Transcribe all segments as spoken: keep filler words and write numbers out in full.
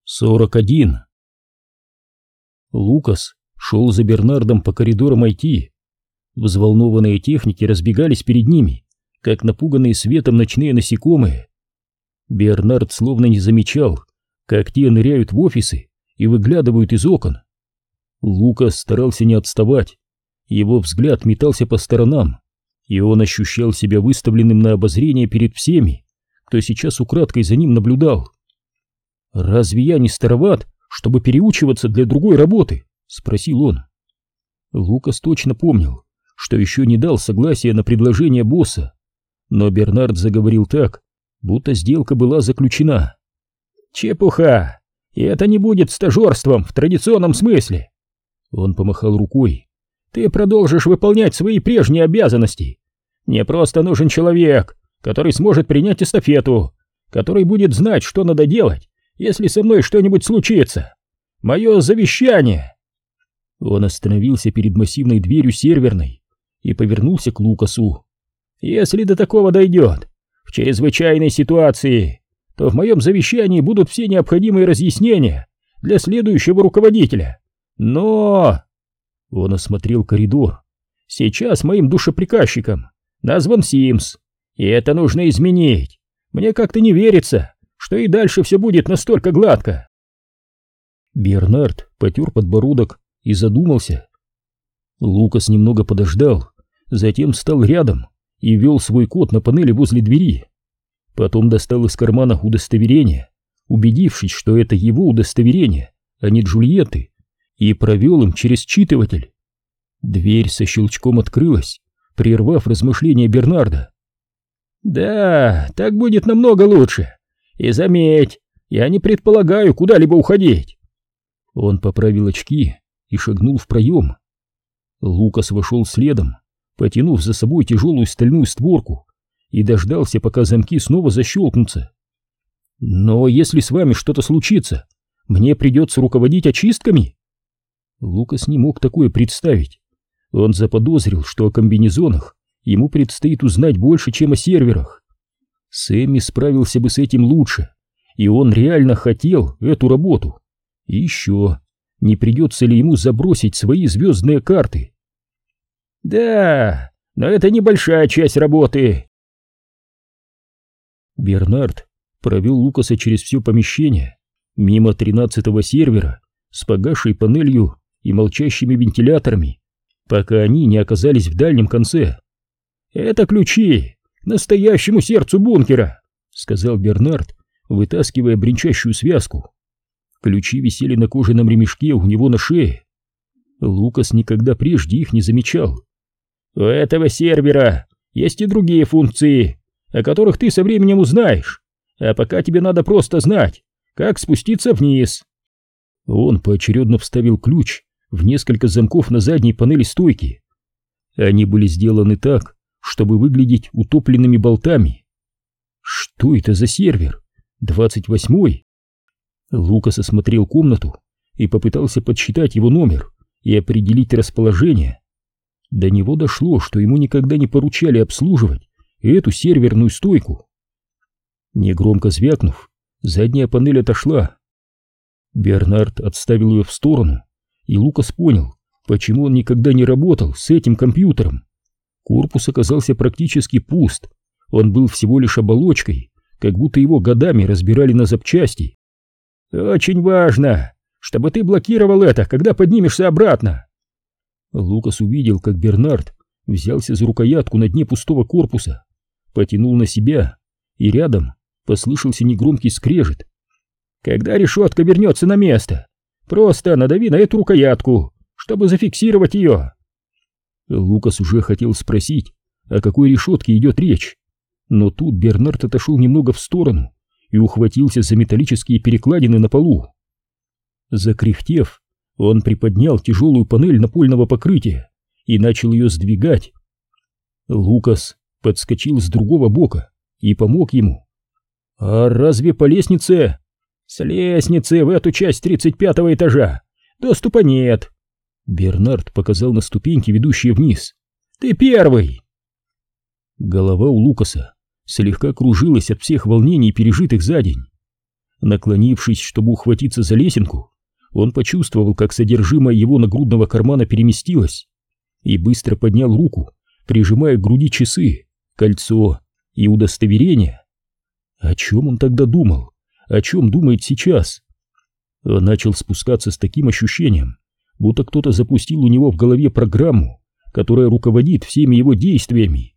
сорок один. Лукас шел за Бернардом по коридорам ай ти. Взволнованные техники разбегались перед ними, как напуганные светом ночные насекомые. Бернард словно не замечал, как те ныряют в офисы и выглядывают из окон. Лукас старался не отставать, его взгляд метался по сторонам, и он ощущал себя выставленным на обозрение перед всеми, кто сейчас украдкой за ним наблюдал. «Разве я не староват, чтобы переучиваться для другой работы?» — спросил он. Лукас точно помнил, что еще не дал согласия на предложение босса, но Бернард заговорил так, будто сделка была заключена. «Чепуха! И это не будет стажерством в традиционном смысле!» Он помахал рукой. «Ты продолжишь выполнять свои прежние обязанности. Мне просто нужен человек, который сможет принять эстафету, который будет знать, что надо делать, если со мной что-нибудь случится. Мое завещание!» Он остановился перед массивной дверью серверной и повернулся к Лукасу. «Если до такого дойдет, в чрезвычайной ситуации, то в моем завещании будут все необходимые разъяснения для следующего руководителя. Но...» Он осмотрел коридор. «Сейчас моим душеприказчиком назван Симс, и это нужно изменить. Мне как-то не верится, что и дальше все будет настолько гладко». Бернард потер подбородок и задумался. Лукас немного подождал, затем встал рядом и ввел свой код на панели возле двери. Потом достал из кармана удостоверение, убедившись, что это его удостоверение, а не Джульетты, и провел им через считыватель. Дверь со щелчком открылась, прервав размышления Бернарда. «Да, так будет намного лучше. И заметь, я не предполагаю куда-либо уходить». Он поправил очки и шагнул в проем. Лукас вошел следом, потянув за собой тяжелую стальную створку, и дождался, пока замки снова защелкнутся. «Но если с вами что-то случится, мне придется руководить очистками?» Лукас не мог такое представить. Он заподозрил, что о комбинезонах ему предстоит узнать больше, чем о серверах. Сэмми справился бы с этим лучше, и он реально хотел эту работу. И еще, не придется ли ему забросить свои звездные карты? «Да, но это небольшая часть работы». Бернард провел Лукаса через все помещение, мимо тринадцатого сервера с погасшей панелью и молчащими вентиляторами, пока они не оказались в дальнем конце. «Это ключи к настоящему сердцу бункера», — сказал Бернард, вытаскивая бренчащую связку. Ключи висели на кожаном ремешке у него на шее. Лукас никогда прежде их не замечал. «У этого сервера есть и другие функции, о которых ты со временем узнаешь, а пока тебе надо просто знать, как спуститься вниз». Он поочередно вставил ключ в несколько замков на задней панели стойки. Они были сделаны так, чтобы выглядеть утопленными болтами. Что это за сервер? двадцать восьмой? Лукас осмотрел комнату и попытался подсчитать его номер и определить расположение. До него дошло, что ему никогда не поручали обслуживать эту серверную стойку. Негромко звякнув, задняя панель отошла. Бернард отставил ее в сторону, и Лукас понял, почему он никогда не работал с этим компьютером. Корпус оказался практически пуст, он был всего лишь оболочкой, как будто его годами разбирали на запчасти. «Очень важно, чтобы ты блокировал это, когда поднимешься обратно». Лукас увидел, как Бернард взялся за рукоятку на дне пустого корпуса, потянул на себя, и рядом послышался негромкий скрежет. «Когда решетка вернется на место, просто надави на эту рукоятку, чтобы зафиксировать ее». Лукас уже хотел спросить, о какой решетке идет речь, но тут Бернард отошел немного в сторону и ухватился за металлические перекладины на полу. Закряхтев, он приподнял тяжелую панель напольного покрытия и начал ее сдвигать. Лукас подскочил с другого бока и помог ему. «А разве по лестнице?» «С лестницы в эту часть тридцать пятого этажа доступа нет». Бернард показал на ступеньки, ведущие вниз. «Ты первый!» Голова у Лукаса слегка кружилась от всех волнений, пережитых за день. Наклонившись, чтобы ухватиться за лесенку, он почувствовал, как содержимое его нагрудного кармана переместилось, и быстро поднял руку, прижимая к груди часы, кольцо и удостоверение. О чем он тогда думал? О чем думает сейчас? Он начал спускаться с таким ощущением, будто кто-то запустил у него в голове программу, которая руководит всеми его действиями.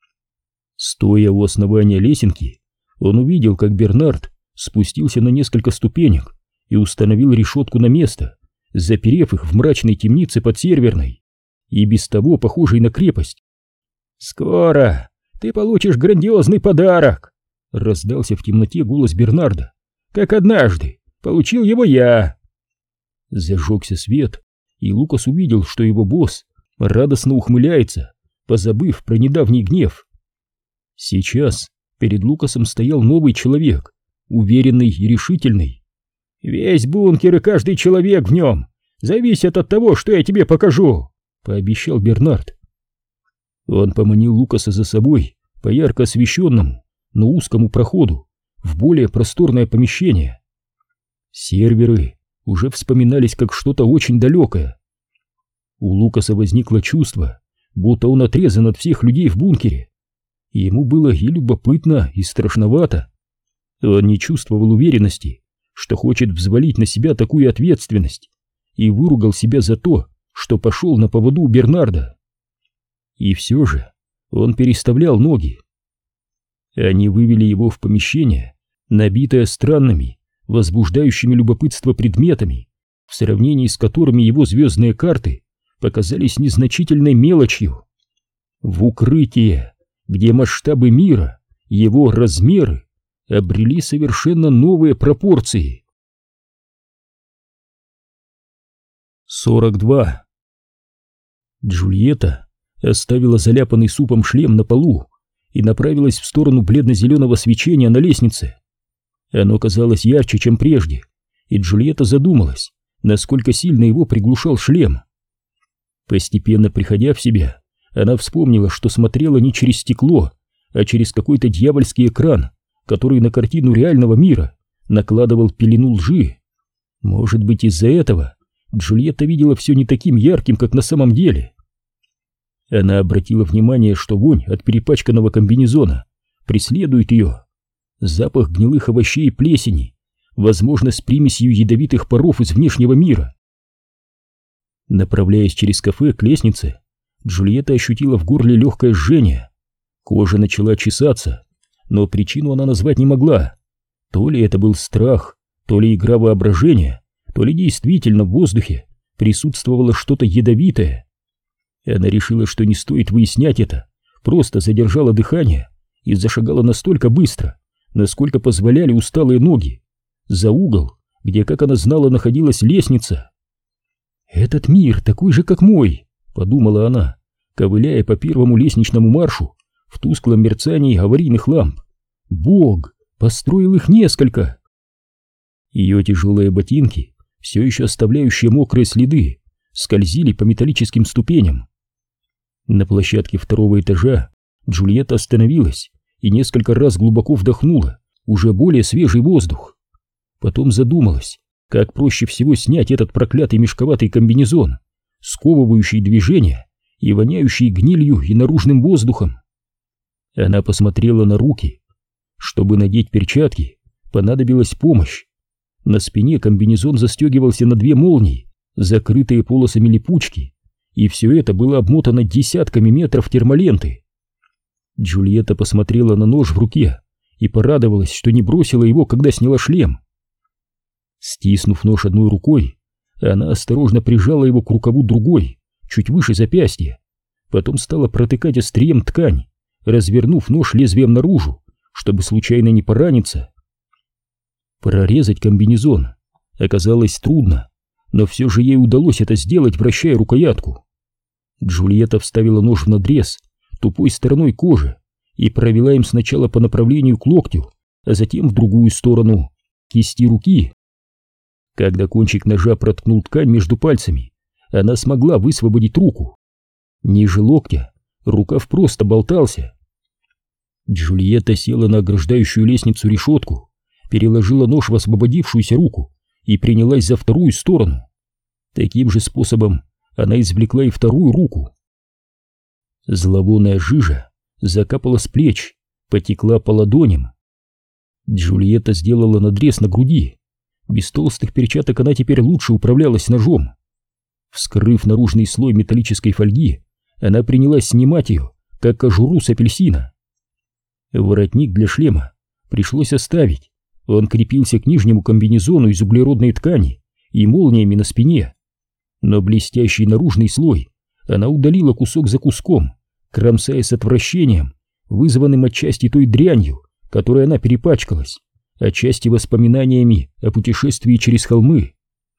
Стоя у основания лесенки, он увидел, как Бернард спустился на несколько ступенек и установил решетку на место, заперев их в мрачной темнице под серверной, и без того похожей на крепость. «Скоро ты получишь грандиозный подарок!» — раздался в темноте голос Бернарда, «как однажды получил его я!» Зажегся свет, и Лукас увидел, что его босс радостно ухмыляется, позабыв про недавний гнев. Сейчас перед Лукасом стоял новый человек, уверенный и решительный. «Весь бункер и каждый человек в нем зависят от того, что я тебе покажу», — пообещал Бернард. Он поманил Лукаса за собой по ярко освещенному, но узкому проходу в более просторное помещение. Серверы уже вспоминались как что-то очень далекое. У Лукаса возникло чувство, будто он отрезан от всех людей в бункере. И ему было и любопытно, и страшновато. Он не чувствовал уверенности, что хочет взвалить на себя такую ответственность, и выругал себя за то, что пошел на поводу у Бернарда. И все же он переставлял ноги. Они вывели его в помещение, набитое странными, возбуждающими любопытство предметами, в сравнении с которыми его звездные карты показались незначительной мелочью. В укрытие, где масштабы мира, его размеры обрели совершенно новые пропорции. сорок два. Джульетта оставила заляпанный супом шлем на полу и направилась в сторону бледно-зеленого свечения на лестнице. Оно казалось ярче, чем прежде, и Джульетта задумалась, насколько сильно его приглушал шлем. Постепенно приходя в себя, она вспомнила, что смотрела не через стекло, а через какой-то дьявольский экран, который на картину реального мира накладывал пелену лжи. Может быть, из-за этого Джульетта видела все не таким ярким, как на самом деле. Она обратила внимание, что вонь от перепачканного комбинезона преследует ее. Запах гнилых овощей и плесени, возможно, с примесью ядовитых паров из внешнего мира. Направляясь через кафе к лестнице, Джульетта ощутила в горле легкое жжение. Кожа начала чесаться, но причину она назвать не могла. То ли это был страх, то ли игра воображения, то ли действительно в воздухе присутствовало что-то ядовитое. Она решила, что не стоит выяснять это, просто задержала дыхание и зашагала настолько быстро, насколько позволяли усталые ноги, за угол, где, как она знала, находилась лестница. «Этот мир такой же, как мой», — подумала она, ковыляя по первому лестничному маршу в тусклом мерцании аварийных ламп. «Бог построил их несколько». Ее тяжелые ботинки, все еще оставляющие мокрые следы, скользили по металлическим ступеням. На площадке второго этажа Джульетта остановилась и несколько раз глубоко вдохнула уже более свежий воздух. Потом задумалась, как проще всего снять этот проклятый мешковатый комбинезон, сковывающий движения и воняющий гнилью и наружным воздухом. Она посмотрела на руки. Чтобы надеть перчатки, понадобилась помощь. На спине комбинезон застегивался на две молнии, закрытые полосами липучки, и все это было обмотано десятками метров термоленты. Джульетта посмотрела на нож в руке и порадовалась, что не бросила его, когда сняла шлем. Стиснув нож одной рукой, она осторожно прижала его к рукаву другой, чуть выше запястья, потом стала протыкать острием ткань, развернув нож лезвием наружу, чтобы случайно не пораниться. Прорезать комбинезон оказалось трудно, но все же ей удалось это сделать, вращая рукоятку. Джульетта вставила нож в надрез тупой стороной кожи и провела им сначала по направлению к локтю, а затем в другую сторону, кисти руки. Когда кончик ножа проткнул ткань между пальцами, она смогла высвободить руку. Ниже локтя рукав просто болтался. Джульетта села на ограждающую лестницу решетку, переложила нож в освободившуюся руку и принялась за вторую сторону. Таким же способом она извлекла и вторую руку. Зловонная жижа закапала с плеч, потекла по ладоням. Джульетта сделала надрез на груди. Без толстых перчаток она теперь лучше управлялась ножом. Вскрыв наружный слой металлической фольги, она принялась снимать ее, как кожуру с апельсина. Воротник для шлема пришлось оставить. Он крепился к нижнему комбинезону из углеродной ткани и молниями на спине. Но блестящий наружный слой она удалила кусок за куском, кромсая с отвращением, вызванным отчасти той дрянью, которой она перепачкалась, отчасти воспоминаниями о путешествии через холмы.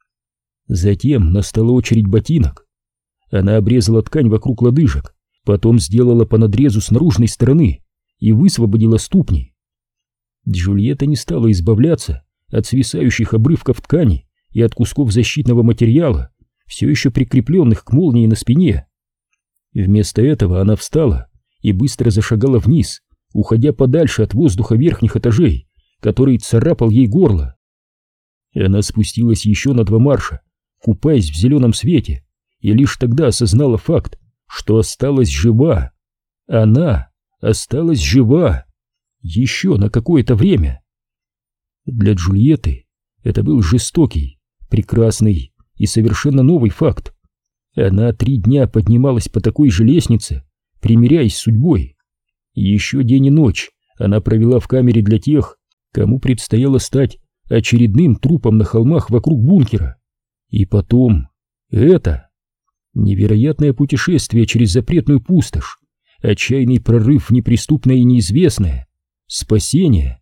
Затем настала очередь ботинок. Она обрезала ткань вокруг лодыжек, потом сделала по надрезу с наружной стороны и высвободила ступни. Джульетта не стала избавляться от свисающих обрывков ткани и от кусков защитного материала, все еще прикрепленных к молнии на спине. Вместо этого она встала и быстро зашагала вниз, уходя подальше от воздуха верхних этажей, который царапал ей горло. Она спустилась еще на два марша, купаясь в зеленом свете, и лишь тогда осознала факт, что осталась жива. Она осталась жива. Еще на какое-то время. Для Джульетты это был жестокий, прекрасный и совершенно новый факт. Она три дня поднималась по такой же лестнице, примиряясь с судьбой. Еще день и ночь она провела в камере для тех, кому предстояло стать очередным трупом на холмах вокруг бункера. И потом это невероятное путешествие через запретную пустошь, отчаянный прорыв в неприступное и неизвестное, спасение.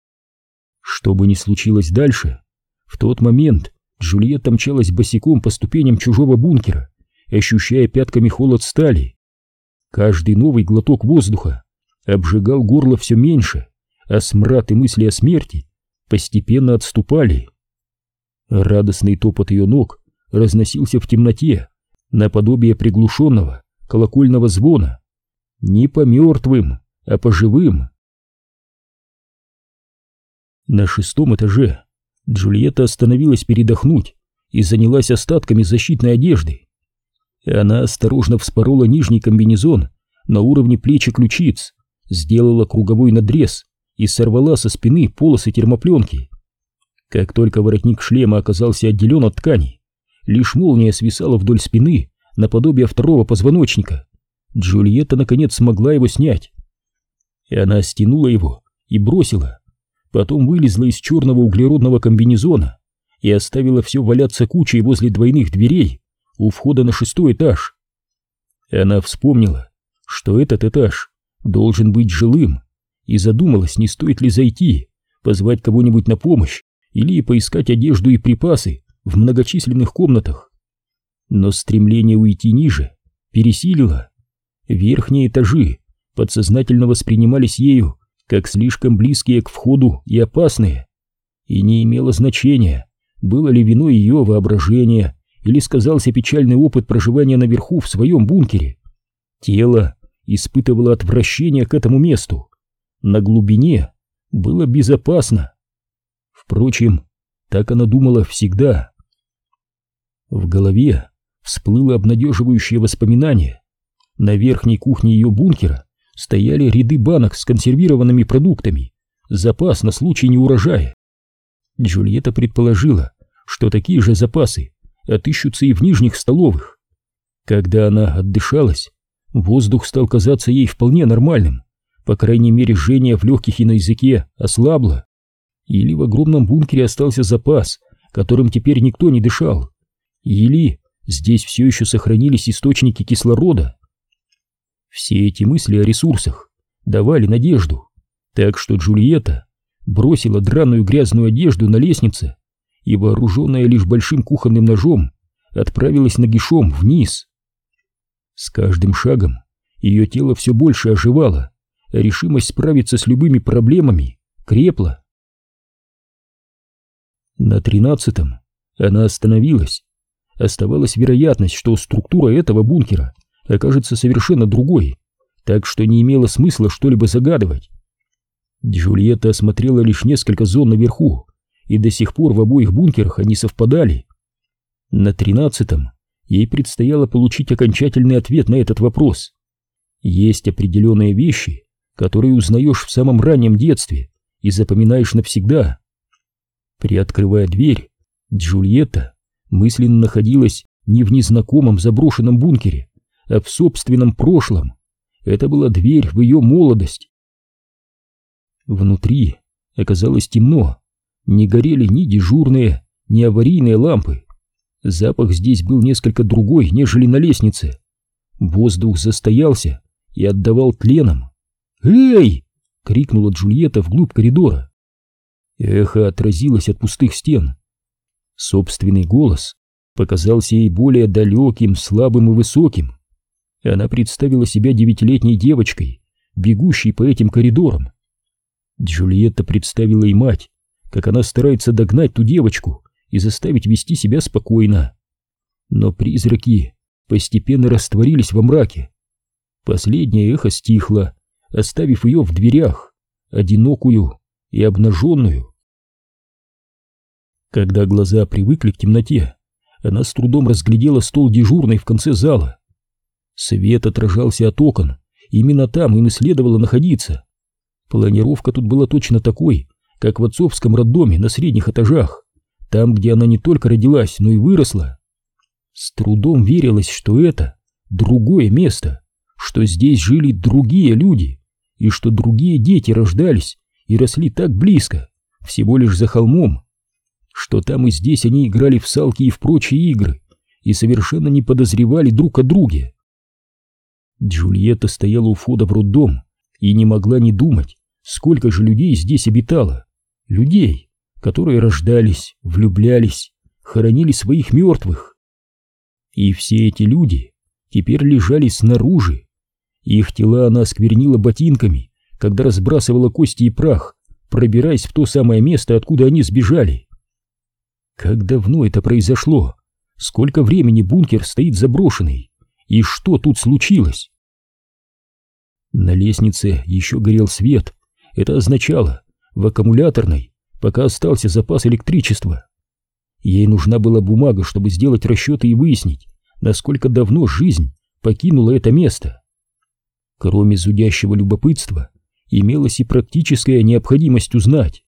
Что бы ни случилось дальше, в тот момент Джульетта мчалась босиком по ступеням чужого бункера, ощущая пятками холод стали. Каждый новый глоток воздуха обжигал горло все меньше, а смрад и мысли о смерти постепенно отступали. Радостный топот ее ног разносился в темноте, наподобие приглушенного колокольного звона. Не по мертвым, а по живым. На шестом этаже Джульетта остановилась передохнуть и занялась остатками защитной одежды. Она осторожно вспорола нижний комбинезон на уровне плеч и ключиц, сделала круговой надрез и сорвала со спины полосы термопленки. Как только воротник шлема оказался отделен от ткани, лишь молния свисала вдоль спины наподобие второго позвоночника. Джульетта наконец смогла его снять. И она стянула его и бросила, потом вылезла из черного углеродного комбинезона и оставила все валяться кучей возле двойных дверей у входа на шестой этаж. Она вспомнила, что этот этаж должен быть жилым, и задумалась, не стоит ли зайти, позвать кого-нибудь на помощь или поискать одежду и припасы в многочисленных комнатах. Но стремление уйти ниже пересилило. Верхние этажи подсознательно воспринимались ею как слишком близкие к входу и опасные, и не имело значения, было ли виной ее воображение или сказался печальный опыт проживания наверху в своем бункере. Тело испытывало отвращение к этому месту. На глубине было безопасно. Впрочем, так она думала всегда. В голове всплыло обнадеживающее воспоминание. На верхней кухне ее бункера стояли ряды банок с консервированными продуктами, запас на случай неурожая. Джульетта предположила, что такие же запасы отыщутся и в нижних столовых. Когда она отдышалась, воздух стал казаться ей вполне нормальным, по крайней мере жжение в легких и на языке ослабло. Или в огромном бункере остался запас, которым теперь никто не дышал, или здесь все еще сохранились источники кислорода. Все эти мысли о ресурсах давали надежду, так что Джульетта бросила драную грязную одежду на лестнице и, вооруженная лишь большим кухонным ножом, отправилась нагишом вниз. С каждым шагом ее тело все больше оживало, а решимость справиться с любыми проблемами крепла. На тринадцатом она остановилась. Оставалась вероятность, что структура этого бункера окажется совершенно другой, так что не имело смысла что-либо загадывать. Джульетта осмотрела лишь несколько зон наверху, и до сих пор в обоих бункерах они совпадали. На тринадцатом ей предстояло получить окончательный ответ на этот вопрос. Есть определенные вещи, которые узнаешь в самом раннем детстве и запоминаешь навсегда. Приоткрывая дверь, Джульетта мысленно находилась не в незнакомом заброшенном бункере, а в собственном прошлом. Это была дверь в ее молодость. Внутри оказалось темно, не горели ни дежурные, ни аварийные лампы. Запах здесь был несколько другой, нежели на лестнице. Воздух застоялся и отдавал тленом. «Эй!» — крикнула Джульетта вглубь коридора. Эхо отразилось от пустых стен. Собственный голос показался ей более далеким, слабым и высоким. Она представила себя девятилетней девочкой, бегущей по этим коридорам. Джульетта представила и мать, как она старается догнать ту девочку и заставить вести себя спокойно. Но призраки постепенно растворились во мраке. Последнее эхо стихло, оставив ее в дверях, одинокую и обнаженную. Когда глаза привыкли к темноте, она с трудом разглядела стол дежурной в конце зала. Свет отражался от окон, именно там им и следовало находиться. Планировка тут была точно такой, как в отцовском роддоме на средних этажах, там, где она не только родилась, но и выросла. С трудом верилось, что это другое место, что здесь жили другие люди, и что другие дети рождались и росли так близко, всего лишь за холмом, что там и здесь они играли в салки и в прочие игры и совершенно не подозревали друг о друге. Джульетта стояла у входа в роддом и не могла не думать, сколько же людей здесь обитало. Людей, которые рождались, влюблялись, хоронили своих мертвых. И все эти люди теперь лежали снаружи. Их тела она осквернила ботинками, когда разбрасывала кости и прах, пробираясь в то самое место, откуда они сбежали. Как давно это произошло? Сколько времени бункер стоит заброшенный? И что тут случилось? На лестнице еще горел свет. Это означало, в аккумуляторной пока остался запас электричества. Ей нужна была бумага, чтобы сделать расчеты и выяснить, насколько давно жизнь покинула это место. Кроме зудящего любопытства, имелась и практическая необходимость узнать,